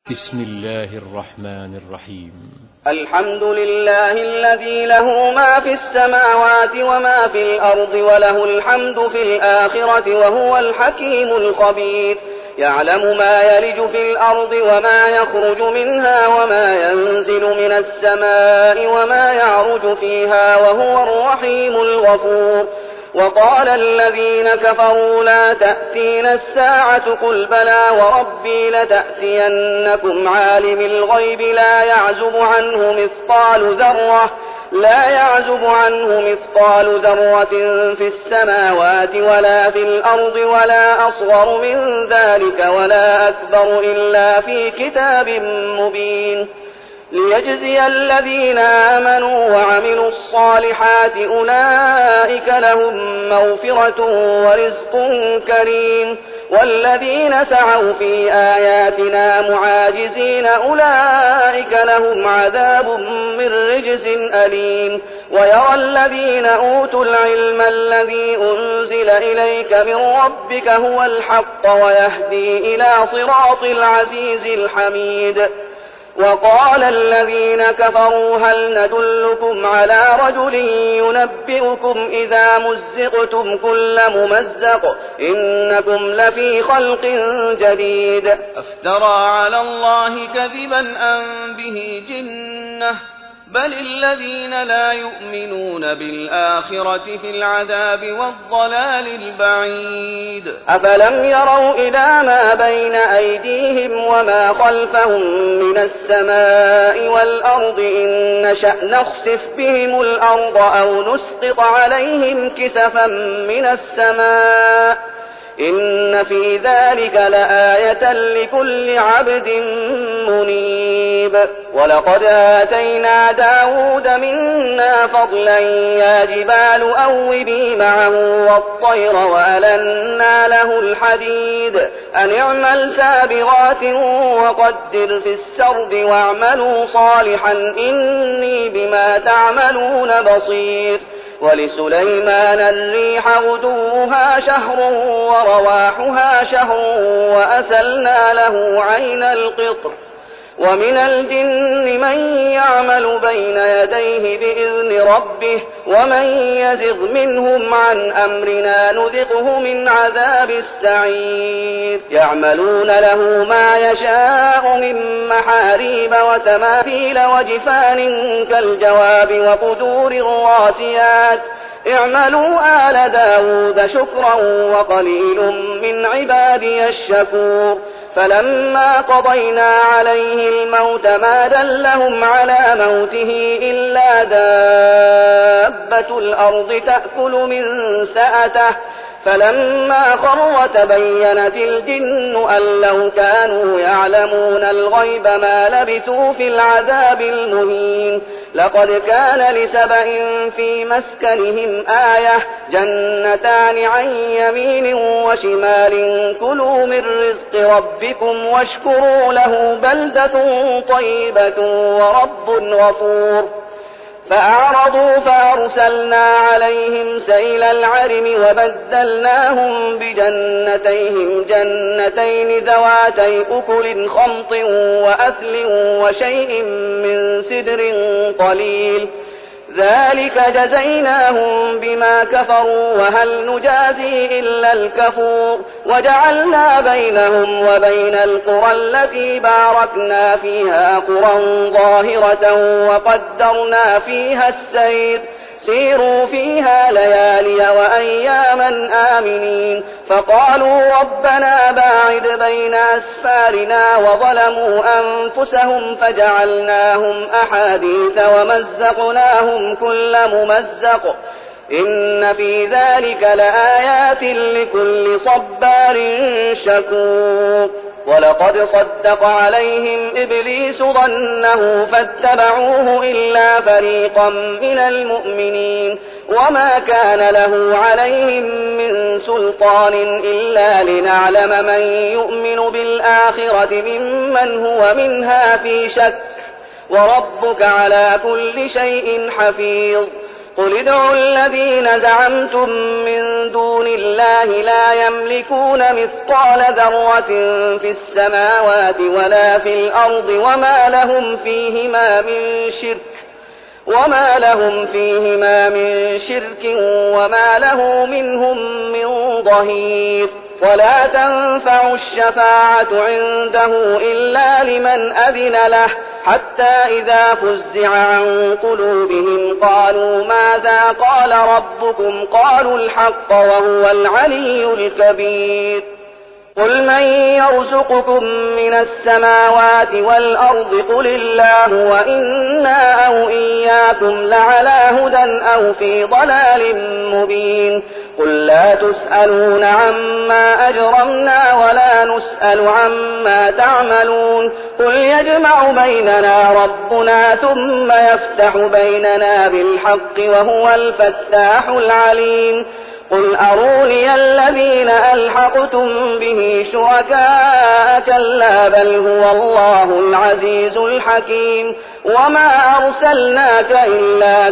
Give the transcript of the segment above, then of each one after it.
بسم الله الرحمن الرحيم. الحمد لله الذي له ما في السماوات وما في الأرض وله الحمد في الآخرة وهو الحكيم الخبير. يعلم ما يلج في الأرض وما يخرج منها وما ينزل من السماء وما يعرج فيها وهو الرحيم الغفور. وقال الذين كفروا لا تأتينا الساعة قل بلى وربي لتأتينكم عالم الغيب لا يعزب عنه مثقال ذرة في السماوات ولا في الأرض ولا أصغر من ذلك ولا أكبر إلا في كتاب مبين. ليجزي الذين آمنوا وعملوا الصالحات أولئك لهم مغفرة ورزق كريم. والذين سعوا في آياتنا معاجزين أولئك لهم عذاب من رجز أليم. ويرى الذين أوتوا العلم الذي أنزل إليك من ربك هو الحق ويهدي إلى صراط العزيز الحميد. وقال الذين كفروا هل ندلكم على رجل ينبئكم إذا مزقتم كل ممزق إنكم لفي خلق جديد. أفترى على الله كذبا أم به جنة بل الذين لا يؤمنون بالآخرة في العذاب والضلال البعيد. أفلم يروا إلى ما بين أيديهم وما خلفهم من السماء والأرض إن نشأ نخسف بهم الأرض أو نسقط عليهم كسفا من السماء إن في ذلك لآية لكل عبد منيب. ولقد آتينا داود منا فضلا يا جبال أوبي معه والطير وألنا له الحديد أن اعمل سابغات وقدر في السرد واعملوا صالحا إني بما تعملون بصير. ولسليمان الريح غدوها شهر ورواحها شهر وأسلنا له عين القطر. ومن الجن من يعمل بين يديه بإذن ربه ومن يزغ منهم عن أمرنا نذقه من عذاب السعير. يعملون له ما يشاء من محاريب وتماثيل وجفان كالجواب وقدور الراسيات اعملوا آل داود شكرا وقليل من عبادي الشكور. فلما قضينا عليه الموت ما دلهم على موته إلا دابة الأرض تأكل من سأته فلما خر تبينت الجن أن لو كانوا يعلمون الغيب ما لبثوا في العذاب المهين. لقد كان لسبأ في مسكنهم آية جنتان عن يمين وشمال كلوا من رزق ربكم واشكروا له بلدة طيبة ورب غفور. فأعرضوا فأرسلنا عليهم سيل العرم وبدلناهم بجنتيهم جنتين ذواتي أكل خمط وأثل وشيء من سدر قليل ذلك جزيناهم بما كفروا وهل نجازي إلا الكفور. وجعلنا بينهم وبين القرى التي باركنا فيها قرى ظاهرة وقدرنا فيها السير سيروا فيها ليالي وأياما آمنين. فقالوا ربنا باعد بين أسفارنا وظلموا أنفسهم فجعلناهم أحاديث ومزقناهم كل ممزق إن في ذلك لآيات لكل صبار شكور. ولقد صدق عليهم إبليس ظنه فاتبعوه إلا فريقا من المؤمنين وما كان له عليهم من سلطان إلا لنعلم من يؤمن بالآخرة ممن هو منها في شك وربك على كل شيء حفيظ. قل ادعوا الذين زعمتم من دون الله لا يملكون مثقال ذرة في السماوات ولا في الأرض وما لهم فيهما من شرك وما له منهم من ظهير. ولا تنفع الشفاعة عنده إلا لمن أذن له حتى إذا فزع عن قلوبهم قالوا ماذا قال ربكم قالوا الحق وهو العلي الكبير. قل من يرزقكم من السماوات والأرض قل الله وإنا أو إياكم لعلى هدى أو في ضلال مبين. قل لا تسألون عما أجرمنا ولا نسأل عما تعملون. قل يجمع بيننا ربنا ثم يفتح بيننا بالحق وهو الفتاح العليم. قل أروني الذين ألحقتم به شركاء كلا بل هو الله العزيز الحكيم. وما أرسلناك إلا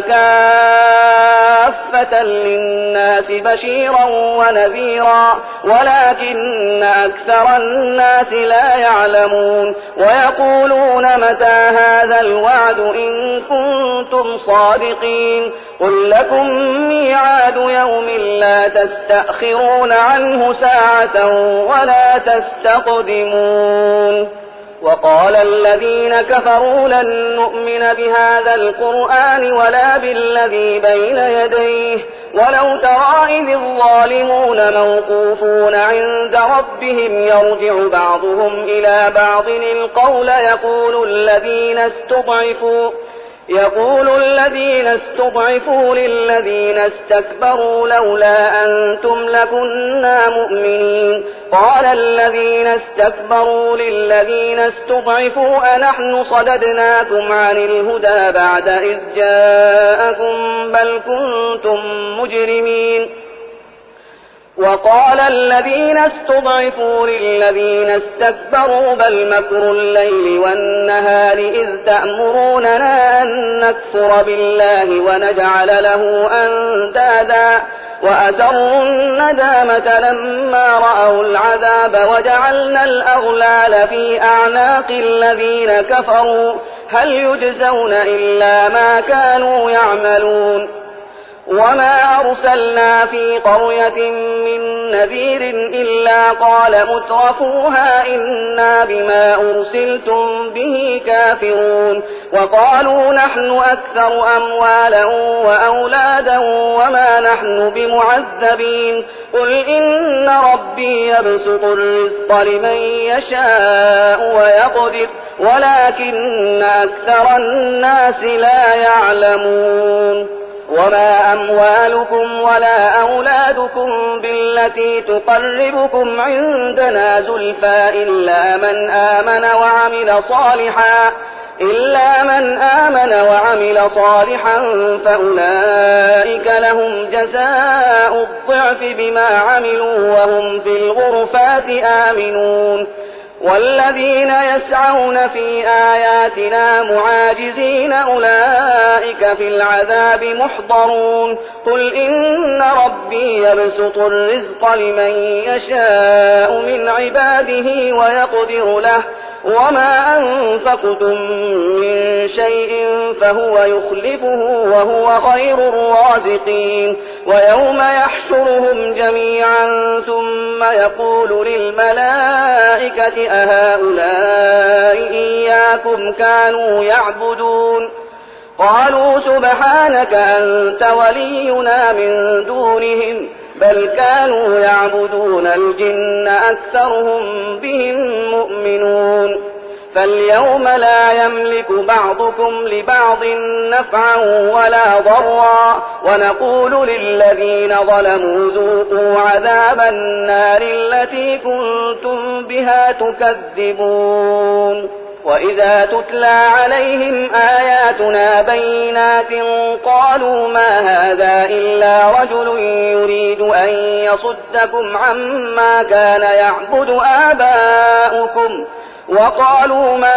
كافة للناس بشيرا ونذيرا ولكن أكثر الناس لا يعلمون. ويقولون متى هذا الوعد إن كنتم صادقين. قل لكم ميعاد يوم لا تستأخرون عنه ساعة ولا تستقدمون. وقال الذين كفروا لن نؤمن بهذا القرآن ولا بالذي بين يديه ولو ترى إذ الظالمون موقوفون عند ربهم يرجع بعضهم إلى بعض القول يقول الذين استضعفوا للذين استكبروا لولا أنتم لكنا مؤمنين. قال الذين استكبروا للذين استضعفوا أنحن صددناكم عن الهدى بعد إذ جاءكم بل كنتم مجرمين. وقال الذين استضعفوا للذين استكبروا بل مكر الليل والنهار إذ تأمروننا أن نكفر بالله ونجعل له أندادا وأسروا الندامة لما رأوا العذاب وجعلنا الأغلال في أعناق الذين كفروا هل يجزون إلا ما كانوا يعملون. وما أرسلنا في قرية من نذير إلا قال مترفوها إنا بما أرسلتم به كافرون. وقالوا نحن أكثر أموالا وأولادا وما نحن بمعذبين. قل إن ربي يبسط الرزق لمن يشاء ويقدر ولكن أكثر الناس لا يعلمون. وما أموالكم ولا أولادكم بالتي تقربكم عندنا زلفى إلا من آمن وعمل صالحا فأولئك لهم جزاء الضعف بما عملوا وهم في الغرفات آمنون. والذين يسعون في آياتنا معاجزين أولئك في العذاب محضرون. قل إن ربي يبسط الرزق لمن يشاء من عباده ويقدر له وما أنفقتم من شيء فهو يخلفه وهو خير الرازقين. ويوم يحشرهم جميعا ثم يقول للملائكة أهؤلاء إياكم كانوا يعبدون قالوا سبحانك أنت ولينا من دونهم بل كانوا يعبدون الجن أكثرهم بهم مؤمنون. فاليوم لا يملك بعضكم لبعض نفعا ولا ضرا ونقول للذين ظلموا ذوقوا عذاب النار التي كنتم بها تكذبون. وإذا تتلى عليهم آياتنا بينات قالوا ما هذا إلا رجل يريد أن يصدكم عما كان يعبد آباؤكم وقالوا ما هذا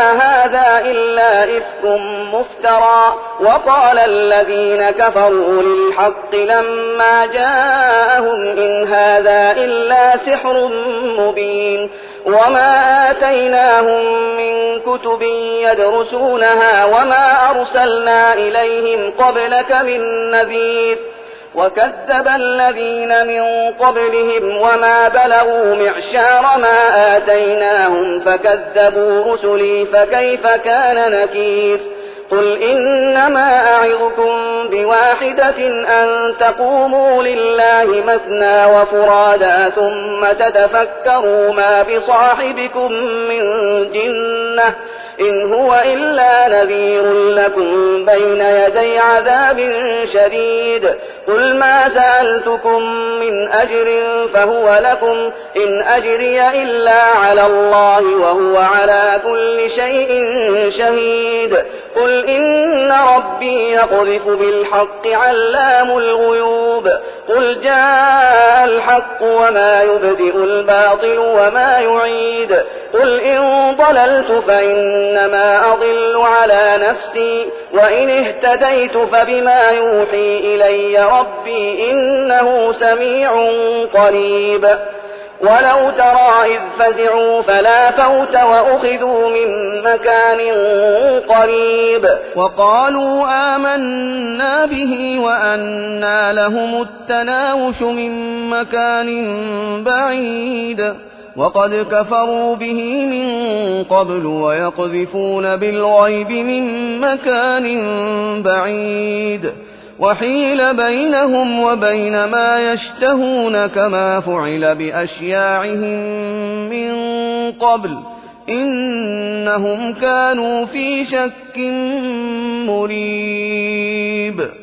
هذا إلا إفك مفترى. وقال الذين كفروا للحق لما جاءهم إن هذا إلا سحر مبين. وما آتيناهم من كتب يدرسونها وما أرسلنا إليهم قبلك من نذير. وكذب الذين من قبلهم وما بلغوا معشار ما آتيناهم فكذبوا رسلي فكيف كان نكير. قل إنما أعظكم بواحدة أن تقوموا لله مثنى وفرادا ثم تتفكروا ما بصاحبكم من جنة إن هو إلا نذير لكم بين يدي عذاب شديد. قل ما سألتكم من أجر فهو لكم إن أجري إلا على الله وهو على كل شيء شهيد. قل إن ربي يقذف بالحق علام الغيوب. قل جاء الحق وما يبدئ الباطل وما يعيد. قل إن ضللت فإنما أضل على نفسي وإن اهتديت فبما يوحي إلي ربي إنه سميع قريب. ولو ترى إذ فزعوا فلا فوت وأخذوا من مكان قريب وقالوا آمنا به وأنى لهم التناوش من مكان بعيد. وقد كفروا به من قبل ويقذفون بالغيب من مكان بعيد. وحيل بينهم وبين ما يشتهون كما فعل بأشياعهم من قبل إنهم كانوا في شك مريب.